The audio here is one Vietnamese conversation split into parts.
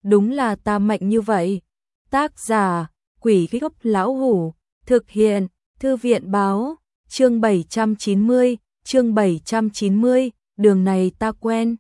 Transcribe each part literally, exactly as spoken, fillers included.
đúng là ta mạnh như vậy. Tác giả, Quỷ Gốc Lão Hủ, thực hiện, Thư viện Báo, chương bảy trăm chín mươi, chương bảy trăm chín mươi, đường này ta quen.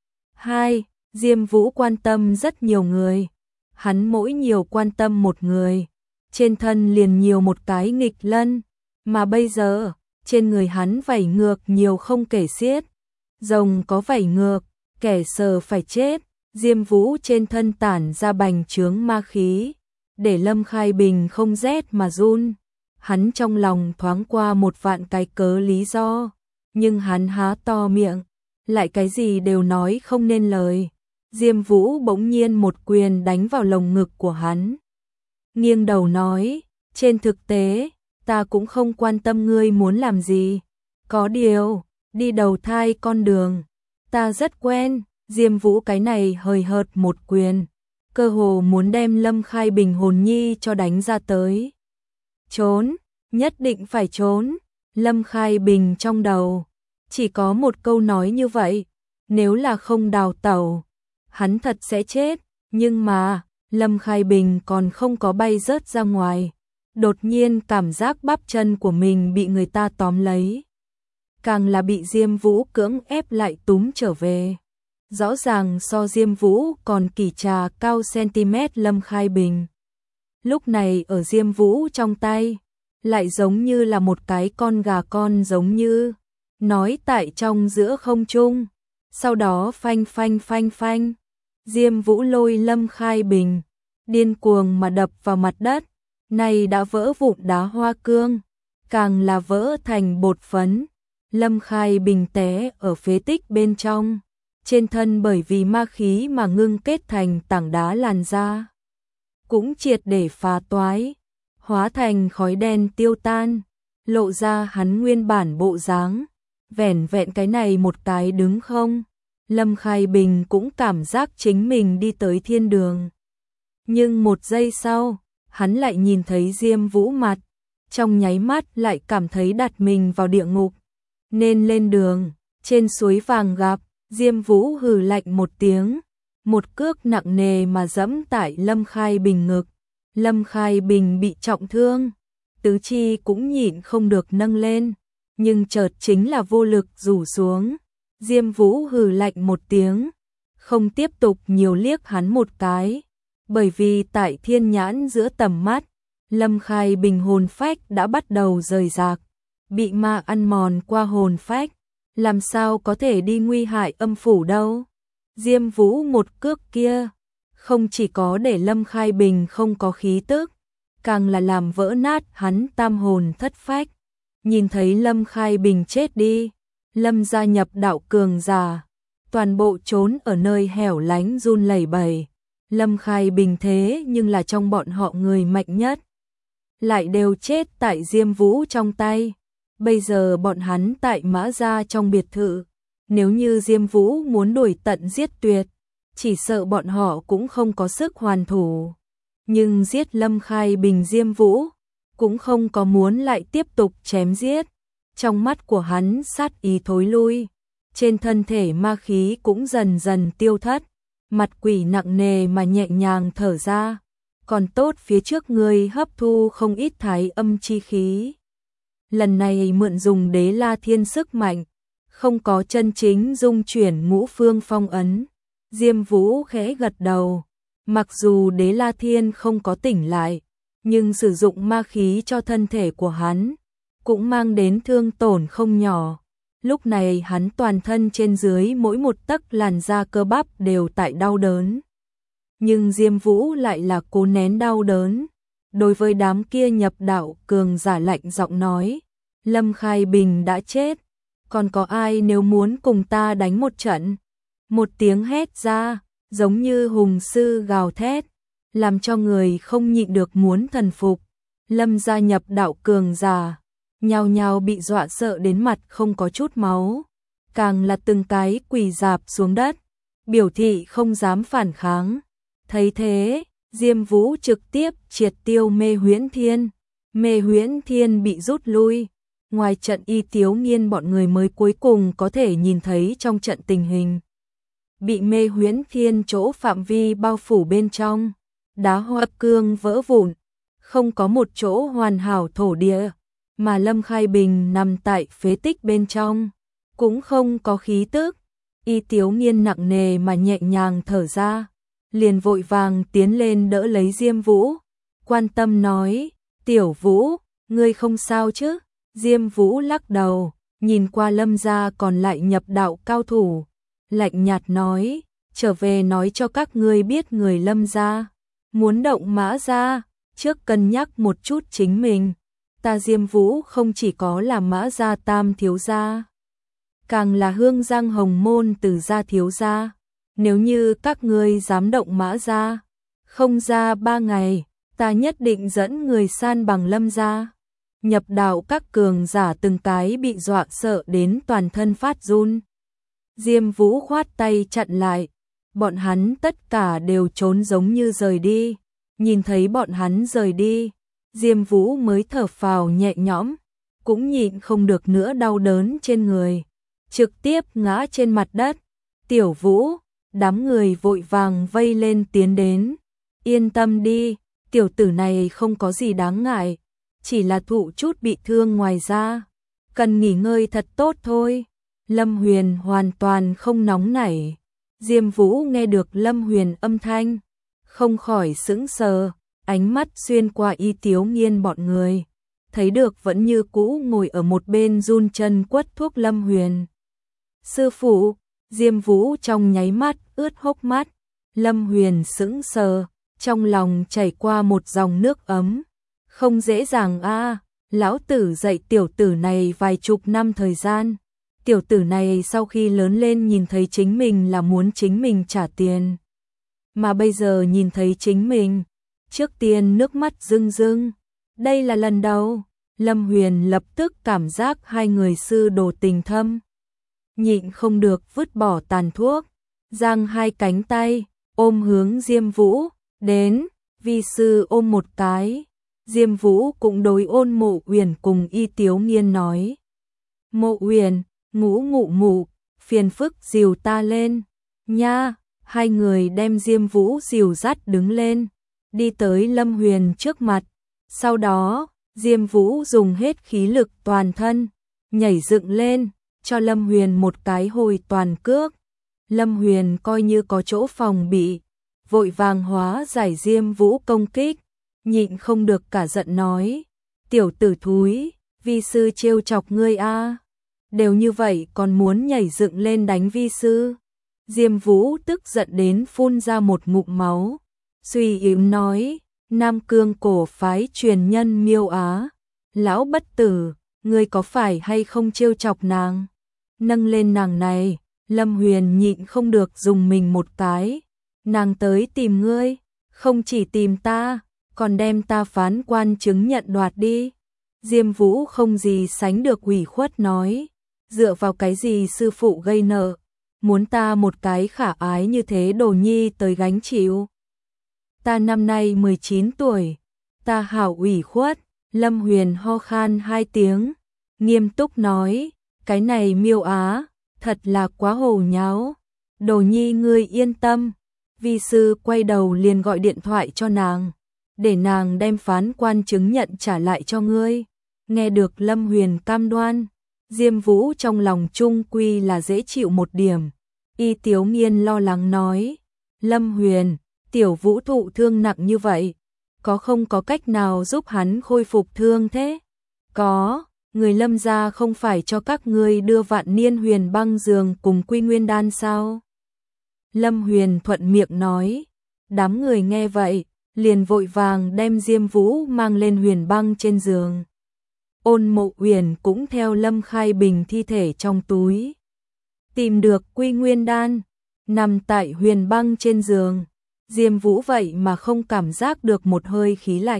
hai. Diêm Vũ quan tâm rất nhiều người. Hắn mỗi nhiều quan tâm một người, trên thân liền nhiều một cái nghịch lân, mà bây giờ, trên người hắn vảy ngược nhiều không kể xiết. Rồng có vảy ngược, kẻ sờ phải chết. Diêm Vũ trên thân tản ra bành trướng ma khí, để Lâm Khai Bình không rét mà run. Hắn trong lòng thoáng qua một vạn cái cớ lý do, nhưng hắn há to miệng, lại cái gì đều nói không nên lời. Diêm Vũ bỗng nhiên một quyền đánh vào lồng ngực của hắn. Nghiêng đầu nói, trên thực tế, ta cũng không quan tâm ngươi muốn làm gì. Có điều, đi đầu thai con đường, ta rất quen. Diêm Vũ cái này hời hợt một quyền, cơ hồ muốn đem Lâm Khai Bình hồn nhi cho đánh ra tới. Trốn, nhất định phải trốn. Lâm Khai Bình trong đầu chỉ có một câu nói như vậy, nếu là không đào tẩu, hắn thật sẽ chết. Nhưng mà, Lâm Khai Bình còn không có bay rớt ra ngoài, đột nhiên cảm giác bắp chân của mình bị người ta tóm lấy. Càng là bị Diêm Vũ cưỡng ép lại túm trở về. Rõ ràng so Diêm Vũ còn kỳ trà cao cm Lâm Khai Bình. Lúc này ở Diêm Vũ trong tay, lại giống như là một cái con gà con giống như, nói tại trong giữa không trung. Sau đó phanh phanh phanh phanh, Diêm Vũ lôi Lâm Khai Bình, điên cuồng mà đập vào mặt đất, này đã vỡ vụn đá hoa cương, càng là vỡ thành bột phấn. Lâm Khai Bình té ở phế tích bên trong, trên thân bởi vì ma khí mà ngưng kết thành tảng đá làn da, cũng triệt để phá toái, hóa thành khói đen tiêu tan, lộ ra hắn nguyên bản bộ dáng. Vẻn vẹn cái này một cái đứng không, Lâm Khai Bình cũng cảm giác chính mình đi tới thiên đường. Nhưng một giây sau, hắn lại nhìn thấy Diêm Vũ mặt, trong nháy mắt lại cảm thấy đặt mình vào địa ngục. Nên lên đường, trên suối vàng gặp. Diêm Vũ hừ lạnh một tiếng, một cước nặng nề mà dẫm tại Lâm Khai Bình ngực. Lâm Khai Bình bị trọng thương, tứ chi cũng nhịn không được nâng lên, nhưng chợt chính là vô lực rủ xuống. Diêm Vũ hừ lạnh một tiếng, không tiếp tục nhiều liếc hắn một cái, bởi vì tại thiên nhãn giữa tầm mắt, Lâm Khai Bình hồn phách đã bắt đầu rời rạc, bị ma ăn mòn qua hồn phách. Làm sao có thể đi nguy hại âm phủ đâu. Diêm Vũ một cước kia, không chỉ có để Lâm Khai Bình không có khí tức, càng là làm vỡ nát hắn tam hồn thất phách. Nhìn thấy Lâm Khai Bình chết đi, Lâm gia nhập đạo cường giả, toàn bộ trốn ở nơi hẻo lánh run lẩy bẩy. Lâm Khai Bình thế nhưng là trong bọn họ người mạnh nhất, lại đều chết tại Diêm Vũ trong tay. Bây giờ bọn hắn tại Mã Gia trong biệt thự, nếu như Diêm Vũ muốn đuổi tận giết tuyệt, chỉ sợ bọn họ cũng không có sức hoàn thủ. Nhưng giết Lâm Khai Bình, Diêm Vũ cũng không có muốn lại tiếp tục chém giết. Trong mắt của hắn sát ý thối lui, trên thân thể ma khí cũng dần dần tiêu thất, mặt quỷ nặng nề mà nhẹ nhàng thở ra. Còn tốt phía trước người hấp thu không ít thái âm chi khí. Lần này mượn dùng Đế La Thiên sức mạnh, không có chân chính dung chuyển ngũ phương phong ấn. Diêm Vũ khẽ gật đầu, mặc dù Đế La Thiên không có tỉnh lại, nhưng sử dụng ma khí cho thân thể của hắn, cũng mang đến thương tổn không nhỏ. Lúc này hắn toàn thân trên dưới mỗi một tấc làn da cơ bắp đều tại đau đớn. Nhưng Diêm Vũ lại là cố nén đau đớn. Đối với đám kia nhập đạo cường giả lạnh giọng nói, Lâm Khai Bình đã chết, còn có ai nếu muốn cùng ta đánh một trận? Một tiếng hét ra, giống như hùng sư gào thét, làm cho người không nhịn được muốn thần phục. Lâm gia nhập đạo cường giả, nhao nhao bị dọa sợ đến mặt không có chút máu, càng là từng cái quỳ rạp xuống đất, biểu thị không dám phản kháng. Thấy thế, Diêm Vũ trực tiếp triệt tiêu Mê Huyễn Thiên. Mê Huyễn Thiên bị rút lui, ngoài trận Y Tiếu Nghiên bọn người mới cuối cùng có thể nhìn thấy trong trận tình hình. bị mê huyễn thiên chỗ phạm vi bao phủ bên trong, đá hoa cương vỡ vụn, không có một chỗ hoàn hảo thổ địa, mà Lâm Khai Bình nằm tại phế tích bên trong, cũng không có khí tức. Y Tiếu Nghiên nặng nề mà nhẹ nhàng thở ra, liền vội vàng tiến lên đỡ lấy Diêm Vũ, quan tâm nói, Tiểu Vũ, ngươi không sao chứ? Diêm Vũ lắc đầu, nhìn qua Lâm gia còn lại nhập đạo cao thủ, lạnh nhạt nói, trở về nói cho các ngươi biết người Lâm gia, muốn động Mã gia, trước cân nhắc một chút chính mình. Ta Diêm Vũ không chỉ có là Mã gia tam thiếu gia, càng là Hương Giang Hồng Môn Từ gia thiếu gia. Nếu như các ngươi dám động Mã gia, không ra ba ngày, ta nhất định dẫn người san bằng Lâm gia. Nhập đạo các cường giả từng cái bị dọa sợ đến toàn thân phát run. Diêm Vũ khoát tay chặn lại, bọn hắn tất cả đều trốn giống như rời đi. Nhìn thấy bọn hắn rời đi, Diêm Vũ mới thở phào nhẹ nhõm, cũng nhịn không được nữa đau đớn trên người, trực tiếp ngã trên mặt đất. Tiểu Vũ, đám người vội vàng vây lên tiến đến. Yên tâm đi, tiểu tử này không có gì đáng ngại, chỉ là thụ chút bị thương ngoài ra, cần nghỉ ngơi thật tốt thôi. Lâm Huyền hoàn toàn không nóng nảy. Diêm Vũ nghe được Lâm Huyền âm thanh, không khỏi sững sờ, ánh mắt xuyên qua Y Tiếu Nghiên bọn người, thấy được vẫn như cũ ngồi ở một bên run chân quất thuốc Lâm Huyền. Sư phụ, Diêm Vũ trong nháy mắt ướt hốc mắt. Lâm Huyền sững sờ, trong lòng chảy qua một dòng nước ấm. Không dễ dàng a, lão tử dạy tiểu tử này vài chục năm thời gian. Tiểu tử này sau khi lớn lên nhìn thấy chính mình là muốn chính mình trả tiền. Mà bây giờ nhìn thấy chính mình, trước tiên nước mắt rưng rưng. Đây là lần đầu, Lâm Huyền lập tức cảm giác hai người sư đồ tình thâm. Nhịn không được vứt bỏ tàn thuốc, giang hai cánh tay, ôm hướng Diêm Vũ, đến, vi sư ôm một cái. Diêm Vũ cũng đối ôn Mộ Uyển cùng Y Tiếu Nghiên nói. Mộ Uyển, ngủ ngủ ngủ, phiền phức dìu ta lên, nha. Hai người đem Diêm Vũ dìu dắt đứng lên, đi tới Lâm Huyền trước mặt. Sau đó, Diêm Vũ dùng hết khí lực toàn thân, nhảy dựng lên, cho Lâm Huyền một cái hồi toàn cước. Lâm Huyền coi như có chỗ phòng bị, vội vàng hóa giải Diêm Vũ công kích, nhịn không được cả giận nói, tiểu tử thúi, vi sư trêu chọc ngươi a, đều như vậy còn muốn nhảy dựng lên đánh vi sư. Diêm Vũ tức giận đến phun ra một ngụm máu, suy yếu nói, Nam Cương cổ phái truyền nhân Miêu Á, lão bất tử, ngươi có phải hay không trêu chọc nàng? Nâng lên nàng này, Lâm Huyền nhịn không được dùng mình một cái, nàng tới tìm ngươi, không chỉ tìm ta, còn đem ta phán quan chứng nhận đoạt đi. Diêm Vũ không gì sánh được ủy khuất nói, dựa vào cái gì sư phụ gây nợ, muốn ta một cái khả ái như thế đồ nhi tới gánh chịu. Ta năm nay mười chín tuổi, ta hảo ủy khuất. Lâm Huyền ho khan hai tiếng, nghiêm túc nói, cái này Miêu Á, thật là quá hồ nháo. Đồ nhi ngươi yên tâm, vi sư quay đầu liền gọi điện thoại cho nàng, để nàng đem phán quan chứng nhận trả lại cho ngươi. Nghe được Lâm Huyền cam đoan, Diêm Vũ trong lòng chung quy là dễ chịu một điểm. Y Tiếu Nghiên lo lắng nói, Lâm Huyền, tiểu Vũ thụ thương nặng như vậy, có không có cách nào giúp hắn khôi phục thương thế? Có, người Lâm gia không phải cho các ngươi đưa vạn niên huyền băng giường cùng quy nguyên đan sao? Lâm Huyền thuận miệng nói. Đám người nghe vậy, liền vội vàng đem Diêm Vũ mang lên huyền băng trên giường. Ôn Mộ Uyển cũng theo Lâm Khai Bình thi thể trong túi, tìm được quy nguyên đan, nằm tại huyền băng trên giường. Diêm Vũ vậy mà không cảm giác được một hơi khí lạnh,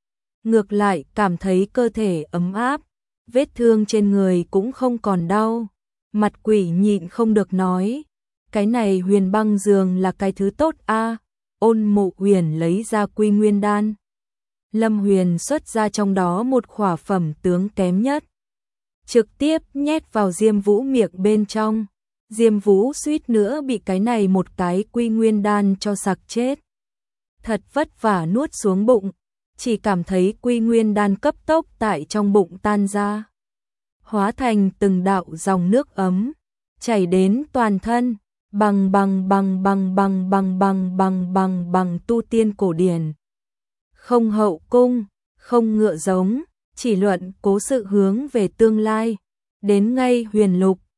ngược lại cảm thấy cơ thể ấm áp, vết thương trên người cũng không còn đau. Mặt quỷ nhịn không được nói, cái này huyền băng giường là cái thứ tốt a. Ôn Mộ Uyển lấy ra quy nguyên đan, Lâm Huyền xuất ra trong đó một khỏa phẩm tướng kém nhất, trực tiếp nhét vào Diêm Vũ miệng bên trong. Diêm Vũ suýt nữa bị cái này một cái quy nguyên đan cho sặc chết. Thật vất vả nuốt xuống bụng, chỉ cảm thấy quy nguyên đan cấp tốc tại trong bụng tan ra, hóa thành từng đạo dòng nước ấm, chảy đến toàn thân, bằng bằng bằng bằng bằng bằng bằng bằng bằng bằng tu tiên cổ điển. Không hậu cung, không ngựa giống, chỉ luận cố sự hướng về tương lai, đến ngay huyền lục,